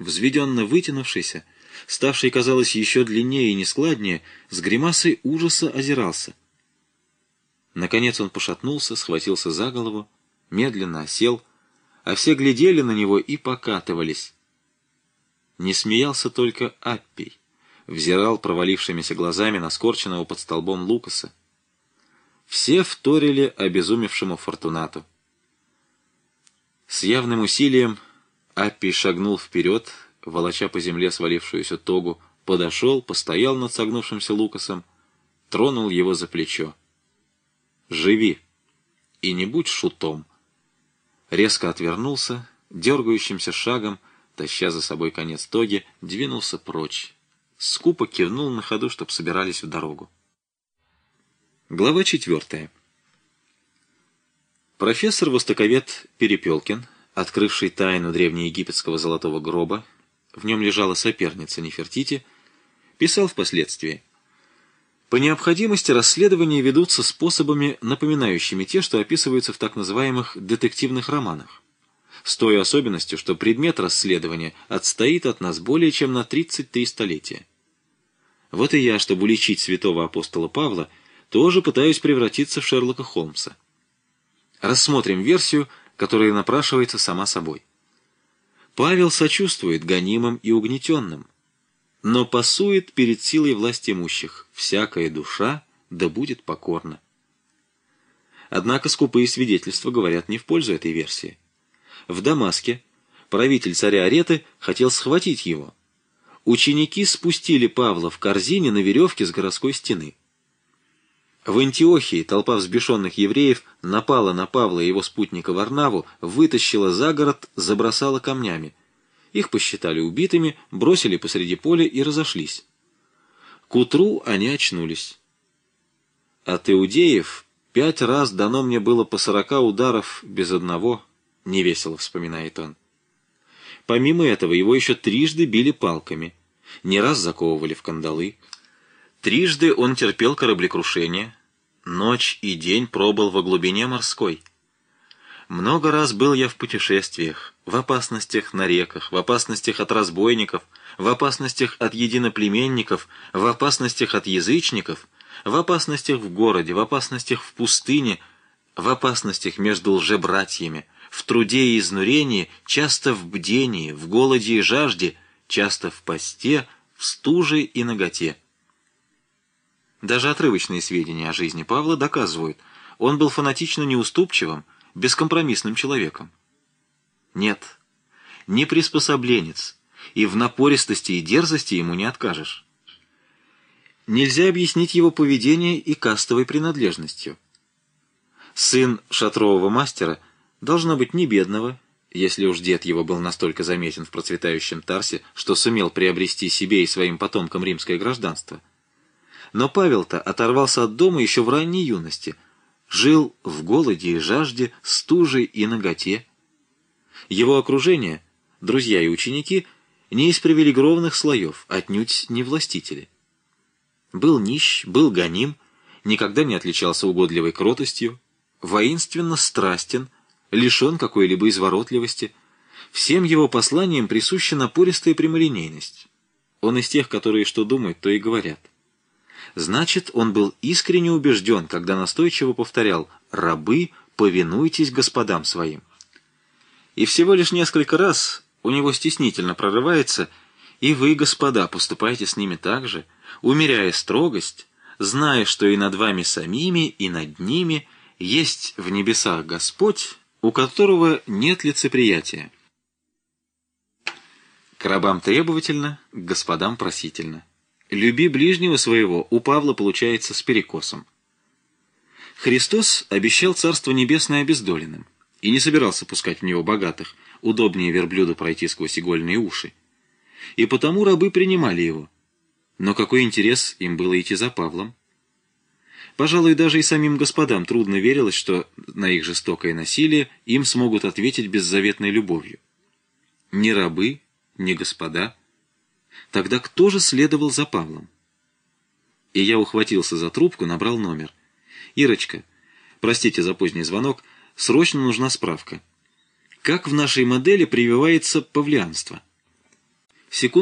взведенно вытянувшийся, ставший, казалось, еще длиннее и нескладнее, с гримасой ужаса озирался. Наконец он пошатнулся, схватился за голову, медленно осел, а все глядели на него и покатывались. Не смеялся только Аппий, взирал провалившимися глазами на скорченного под столбом Лукаса. Все вторили обезумевшему Фортунату. С явным усилием Аппий шагнул вперед, волоча по земле свалившуюся тогу, подошел, постоял над согнувшимся Лукасом, тронул его за плечо. «Живи, и не будь шутом!» Резко отвернулся, дергающимся шагом, таща за собой конец тоги, двинулся прочь. Скупо кивнул на ходу, чтоб собирались в дорогу. Глава 4. Профессор-востоковед Перепелкин, открывший тайну древнеегипетского золотого гроба, в нем лежала соперница Нефертити, писал впоследствии: «По необходимости расследования ведутся способами, напоминающими те, что описываются в так называемых детективных романах, с той особенностью, что предмет расследования отстоит от нас более чем на 33 столетия. Вот и я, чтобы уличить святого апостола Павла, тоже пытаюсь превратиться в Шерлока Холмса. Рассмотрим версию, которая напрашивается сама собой. Павел сочувствует гонимым и угнетенным, но пасует перед силой власть имущих: всякая душа да будет покорна». Однако скупые свидетельства говорят не в пользу этой версии. В Дамаске правитель царя Ареты хотел схватить его. Ученики спустили Павла в корзине на веревке с городской стены. В Антиохии толпа взбешенных евреев напала на Павла и его спутника Варнаву, вытащила за город, забросала камнями. Их посчитали убитыми, бросили посреди поля и разошлись. К утру они очнулись. «От иудеев 5 раз дано мне было по 40 ударов без одного», — невесело вспоминает он. Помимо этого, его еще трижды били палками, не раз заковывали в кандалы. Трижды он терпел кораблекрушение, ночь и день пробыл во глубине морской. Много раз был я в путешествиях, в опасностях на реках, в опасностях от разбойников, в опасностях от единоплеменников, в опасностях от язычников, в опасностях в городе, в опасностях в пустыне, в опасностях между лжебратьями, в труде и изнурении, часто в бдении, в голоде и жажде, часто в посте, в стуже и наготе». Даже отрывочные сведения о жизни Павла доказывают, он был фанатично неуступчивым, бескомпромиссным человеком. Нет, не приспособленец, и в напористости и дерзости ему не откажешь. Нельзя объяснить его поведение и кастовой принадлежностью. Сын шатрового мастера должно быть не бедного, если уж дед его был настолько заметен в процветающем Тарсе, что сумел приобрести себе и своим потомкам римское гражданство. Но Павел-то оторвался от дома еще в ранней юности, жил в голоде и жажде, стуже и наготе. Его окружение, друзья и ученики, не из привилегированных слоев, отнюдь не властители. Был нищ, был гоним, никогда не отличался угодливой кротостью, воинственно страстен, лишен какой-либо изворотливости. Всем его посланиям присуща напористая прямолинейность. Он из тех, которые что думают, то и говорят. Значит, он был искренне убежден, когда настойчиво повторял: «Рабы, повинуйтесь господам своим». И всего лишь несколько раз у него стеснительно прорывается: «И вы, господа, поступайте с ними так же, умеряя строгость, зная, что и над вами самими, и над ними есть в небесах Господь, у которого нет лицеприятия». К рабам требовательно, к господам просительно. «Люби ближнего своего» у Павла получается с перекосом. Христос обещал Царство Небесное обездоленным и не собирался пускать в него богатых, удобнее верблюду пройти сквозь игольные уши. И потому рабы принимали его. Но какой интерес им было идти за Павлом? Пожалуй, даже и самим господам трудно верилось, что на их жестокое насилие им смогут ответить беззаветной любовью. Ни рабы, ни господа. Тогда кто же следовал за Павлом? И я ухватился за трубку, набрал номер. «Ирочка, простите за поздний звонок, срочно нужна справка. Как в нашей модели прививается павлианство?» Секунд